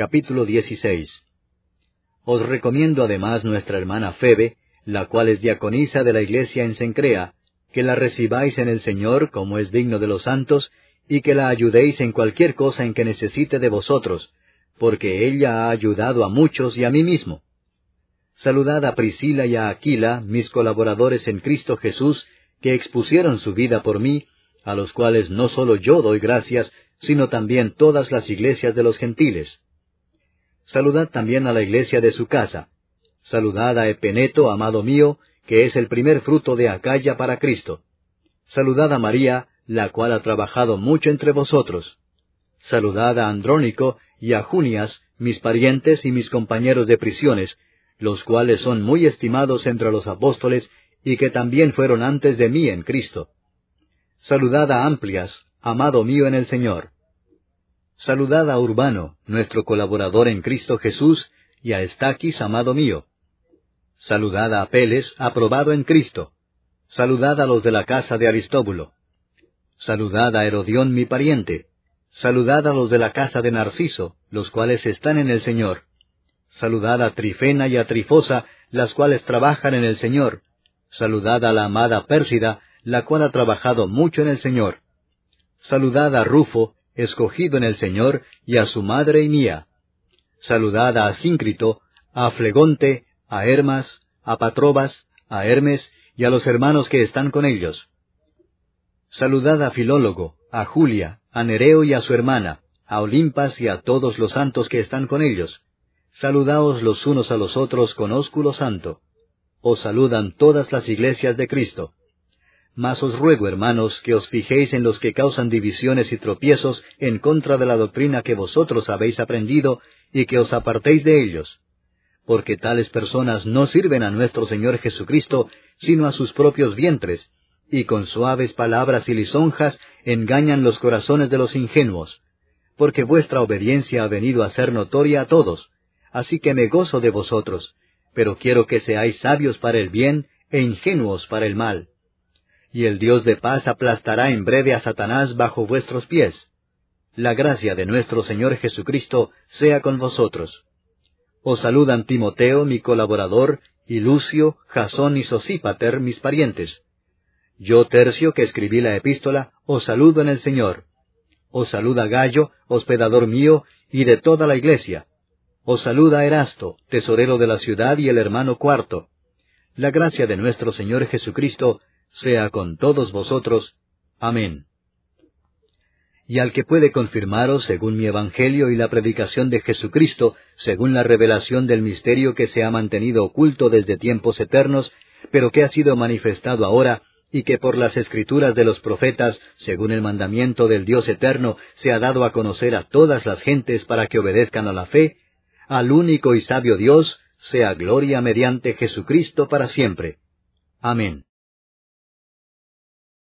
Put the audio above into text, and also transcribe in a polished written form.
Capítulo 16. Os recomiendo además nuestra hermana Febe, la cual es diaconisa de la iglesia en Cencrea, que la recibáis en el Señor como es digno de los santos, y que la ayudéis en cualquier cosa en que necesite de vosotros, porque ella ha ayudado a muchos y a mí mismo. Saludad a Priscila y a Aquila, mis colaboradores en Cristo Jesús, que expusieron su vida por mí, a los cuales no solo yo doy gracias, sino también todas las iglesias de los gentiles. Saludad también a la iglesia de su casa. Saludad a Epeneto, amado mío, que es el primer fruto de Acaya para Cristo. Saludad a María, la cual ha trabajado mucho entre vosotros. Saludad a Andrónico y a Junias, mis parientes y mis compañeros de prisiones, los cuales son muy estimados entre los apóstoles, y que también fueron antes de mí en Cristo. Saludad a Amplias, amado mío en el Señor. Saludad a Urbano, nuestro colaborador en Cristo Jesús, y a Estaquis, amado mío. Saludad a Apeles, aprobado en Cristo. Saludad a los de la casa de Aristóbulo. Saludad a Herodión, mi pariente. Saludad a los de la casa de Narciso, los cuales están en el Señor. Saludad a Trifena y a Trifosa, las cuales trabajan en el Señor. Saludad a la amada Pérsida, la cual ha trabajado mucho en el Señor. Saludad a Rufo, escogido en el Señor, y a su madre y mía. Saludad a Asíncrito, a Flegonte, a Hermas, a Patrobas, a Hermes, y a los hermanos que están con ellos. Saludad a Filólogo, a Julia, a Nereo y a su hermana, a Olimpas y a todos los santos que están con ellos. Saludaos los unos a los otros con ósculo santo. Os saludan todas las iglesias de Cristo. Mas os ruego, hermanos, que os fijéis en los que causan divisiones y tropiezos en contra de la doctrina que vosotros habéis aprendido, y que os apartéis de ellos. Porque tales personas no sirven a nuestro Señor Jesucristo, sino a sus propios vientres, y con suaves palabras y lisonjas engañan los corazones de los ingenuos. Porque vuestra obediencia ha venido a ser notoria a todos, así que me gozo de vosotros, pero quiero que seáis sabios para el bien e ingenuos para el mal. Y el Dios de paz aplastará en breve a Satanás bajo vuestros pies. La gracia de nuestro Señor Jesucristo sea con vosotros. Os saludan Timoteo, mi colaborador, y Lucio, Jasón y Sosípater, mis parientes. Yo, Tercio, que escribí la epístola, os saludo en el Señor. Os saluda Gayo, hospedador mío, y de toda la iglesia. Os saluda Erasto, tesorero de la ciudad, y el hermano Cuarto. La gracia de nuestro Señor Jesucristo sea con todos vosotros. Amén. Y al que puede confirmaros según mi evangelio y la predicación de Jesucristo, según la revelación del misterio que se ha mantenido oculto desde tiempos eternos, pero que ha sido manifestado ahora, y que por las escrituras de los profetas, según el mandamiento del Dios eterno, se ha dado a conocer a todas las gentes para que obedezcan a la fe, al único y sabio Dios, sea gloria mediante Jesucristo para siempre. Amén.